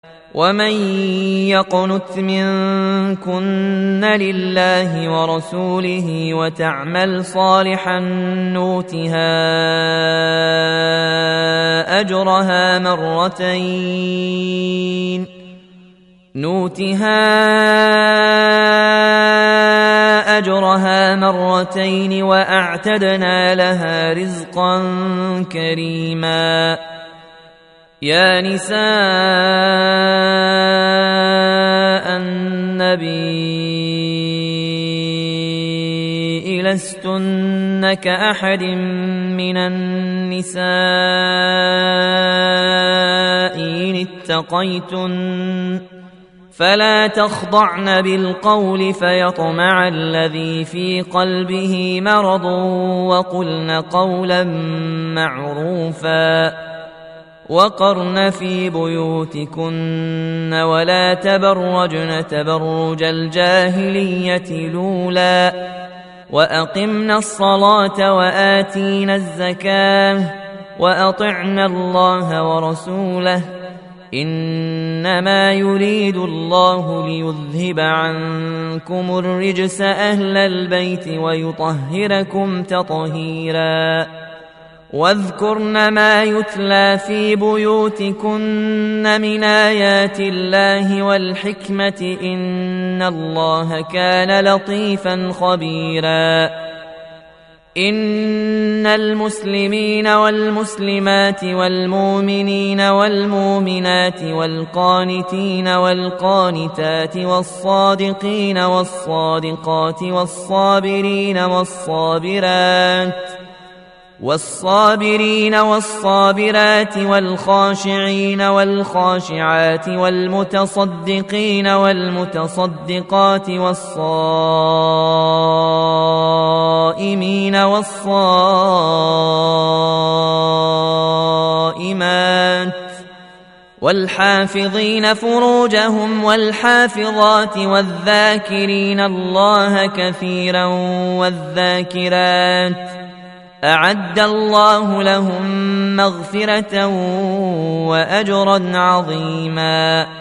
ومن يقنت منكن لله ورسوله وتعمل صالحا نؤتها أجرها مرتين وأعتدنا لها رزقا كريما. يا نساء النبي لستن كأحد من النساء إن اتقيتن فلا تخضعن بالقول فيطمع الذي في قلبه مرض وقلن قولا معروفا. وقرن في بيوتكن ولا تبرجن تبرج الجاهلية الأولى وأقمنا الصلاة وآتينا الزكاة وأطعنا الله ورسوله إنما يريد الله ليذهب عنكم الرجس أهل البيت ويطهركم تطهيرا. واذكرن ما يتلى في بيوتكن من آيات الله والحكمة إن الله كان لطيفا خبيرا. إن المسلمين والمسلمات والمؤمنين والمؤمنات والقانتين والقانتات والصادقين والصادقات والصابرين والصابرات والخاشعين والخاشعات والمتصدقين والمتصدقات والصائمين والصائمات والحافظين فروجهم والحافظات والذاكرين الله كثيرا والذاكرات أعد الله لهم مغفرة وأجرا عظيما.